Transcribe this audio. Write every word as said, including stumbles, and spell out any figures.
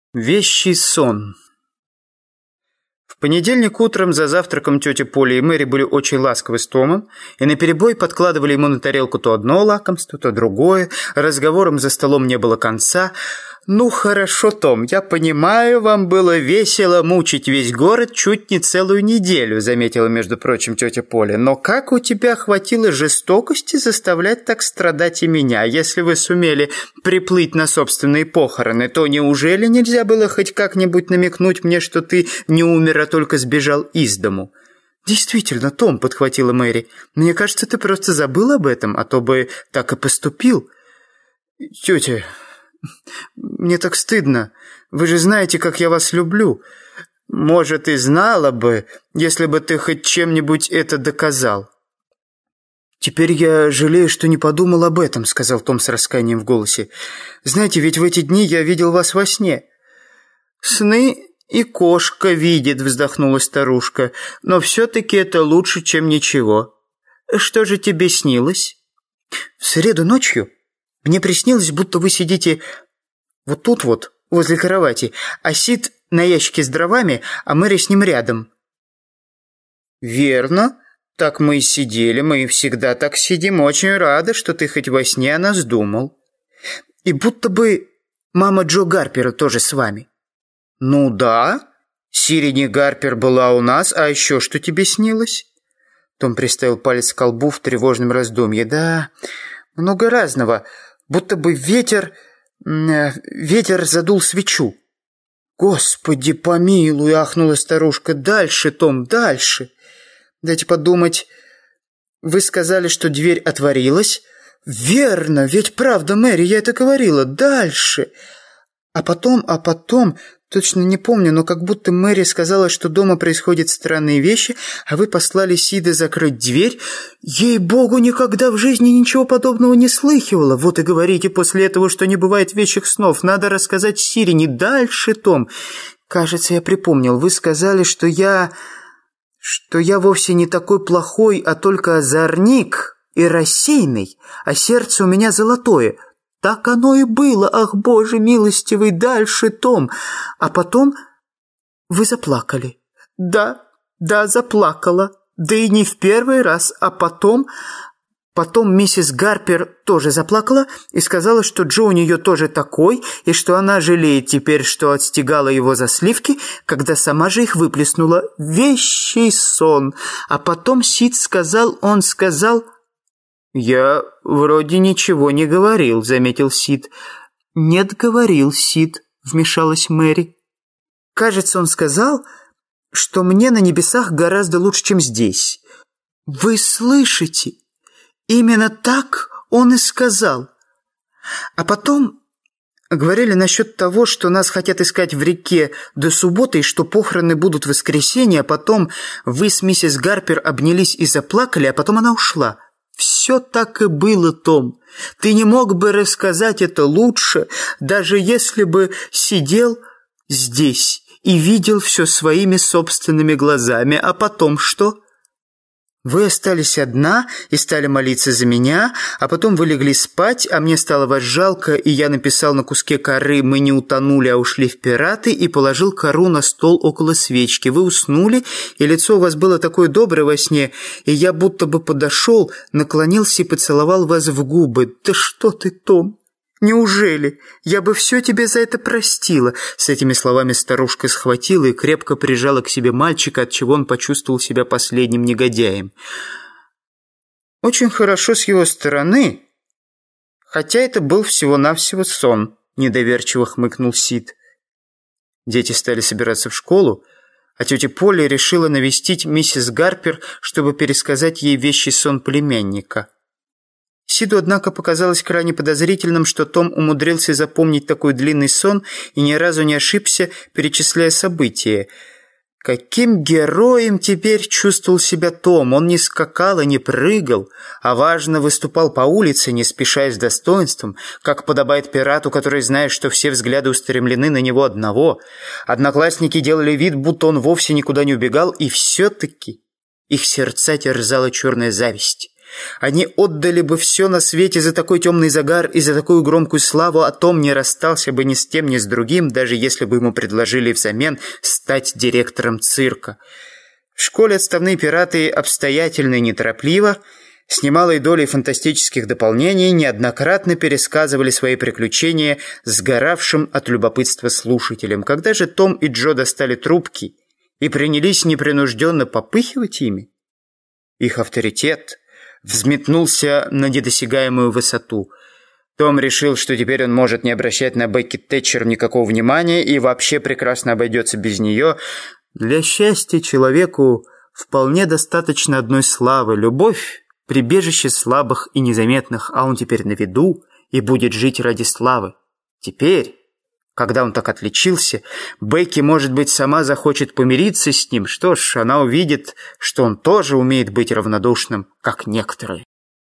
Вещий сон. В понедельник утром за завтраком тетя Поля и Мэри были очень ласковы с Томом и наперебой подкладывали ему на тарелку то одно лакомство, то другое. Разговором за столом не было конца. «Ну, хорошо, Том, я понимаю, вам было весело мучить весь город чуть не целую неделю», заметила, между прочим, тетя Поля. «Но как у тебя хватило жестокости заставлять так страдать и меня? Если вы сумели приплыть на собственные похороны, то неужели нельзя было хоть как-нибудь намекнуть мне, что ты не умер, а только сбежал из дому?» «Действительно, Том», — подхватила Мэри, — «мне кажется, ты просто забыл об этом, а то бы так и поступил». «Тетя, мне так стыдно. Вы же знаете, как я вас люблю. Может, и знала бы, если бы ты хоть чем-нибудь это доказал». «Теперь я жалею, что не подумал об этом», — сказал Том с раскаянием в голосе. «Знаете, ведь в эти дни я видел вас во сне». «Сны и кошка видит», — вздохнула старушка. «Но все-таки это лучше, чем ничего. Что же тебе снилось?» «В среду ночью мне приснилось, будто вы сидите вот тут вот, возле кровати, а Сид на ящике с дровами, а Мэри с ним рядом». «Верно. Так мы и сидели, мы и всегда так сидим. Очень рада, что ты хоть во сне о нас думал. И будто бы мама Джо Гарпера тоже с вами». «Ну да. Сирени Гарпер была у нас, а еще что тебе снилось?» Том приставил палец к колбу в тревожном раздумье. «Да, много разного. Будто бы ветер... ветер задул свечу». «Господи помилуй!» — ахнула старушка. «Дальше, Том, дальше!» «Дайте подумать. Вы сказали, что дверь отворилась?» «Верно, ведь правда, Мэри, я это говорила. Дальше!» «А потом, а потом...» Точно не помню, но как будто Мэри сказала, что дома происходят странные вещи, а вы послали Сида закрыть дверь. Ей-богу, никогда в жизни ничего подобного не слыхивала. Вот и говорите после этого, что не бывает вещих снов. Надо рассказать Сирене. Дальше, Том. Кажется, я припомнил. Вы сказали, что я... что я вовсе не такой плохой, а только озорник и рассеянный, а сердце у меня золотое. Так оно и было, ах, Боже милостивый, дальше, Том. А потом вы заплакали. Да, да, заплакала. Да и не в первый раз, а потом... Потом миссис Гарпер тоже заплакала и сказала, что Джо у нее тоже такой, и что она жалеет теперь, что отстегала его за сливки, когда сама же их выплеснула. Вещий сон. А потом Сид сказал, он сказал... «Я вроде ничего не говорил», — заметил Сид. «Нет, говорил Сид», — вмешалась Мэри. «Кажется, он сказал, что мне на небесах гораздо лучше, чем здесь». «Вы слышите? Именно так он и сказал. А потом говорили насчет того, что нас хотят искать в реке до субботы, и что похороны будут в воскресенье, а потом вы с миссис Гарпер обнялись и заплакали, а потом она ушла». «Все так и было, Том. Ты не мог бы рассказать это лучше, даже если бы сидел здесь и видел все своими собственными глазами. А потом что? Вы остались одна и стали молиться за меня, а потом вы легли спать, а мне стало вас жалко, и я написал на куске коры «Мы не утонули, а ушли в пираты» и положил кору на стол около свечки. Вы уснули, и лицо у вас было такое доброе во сне, и я будто бы подошел, наклонился и поцеловал вас в губы. Да что ты, Том? Неужели? Я бы все тебе за это простила». С этими словами старушка схватила и крепко прижала к себе мальчика, отчего он почувствовал себя последним негодяем. «Очень хорошо с его стороны, хотя это был всего-навсего сон», — недоверчиво хмыкнул Сид. Дети стали собираться в школу, а тетя Поля решила навестить миссис Гарпер, чтобы пересказать ей вещий сон племянника. Сиду, однако, показалось крайне подозрительным, что Том умудрился запомнить такой длинный сон и ни разу не ошибся, перечисляя события. Каким героем теперь чувствовал себя Том? Он не скакал и не прыгал, а важно выступал по улице, не спеша и с достоинством, как подобает пирату, который знает, что все взгляды устремлены на него одного. Одноклассники делали вид, будто он вовсе никуда не убегал, и все-таки их сердца терзала черная зависть. Они отдали бы все на свете за такой темный загар и за такую громкую славу, а Том не расстался бы ни с тем, ни с другим, даже если бы ему предложили взамен стать директором цирка. В школе отставные пираты обстоятельно и неторопливо, с немалой долей фантастических дополнений, неоднократно пересказывали свои приключения сгоравшим от любопытства слушателям. Когда же Том и Джо достали трубки и принялись непринужденно попыхивать ими, их авторитет взметнулся на недосягаемую высоту. Том решил, что теперь он может не обращать на Бекки Тэтчер никакого внимания и вообще прекрасно обойдется без нее. Для счастья человеку вполне достаточно одной славы. Любовь — прибежище слабых и незаметных, а он теперь на виду и будет жить ради славы. Теперь, когда он так отличился, Бекки, может быть, сама захочет помириться с ним. Что ж, она увидит, что он тоже умеет быть равнодушным, как некоторые.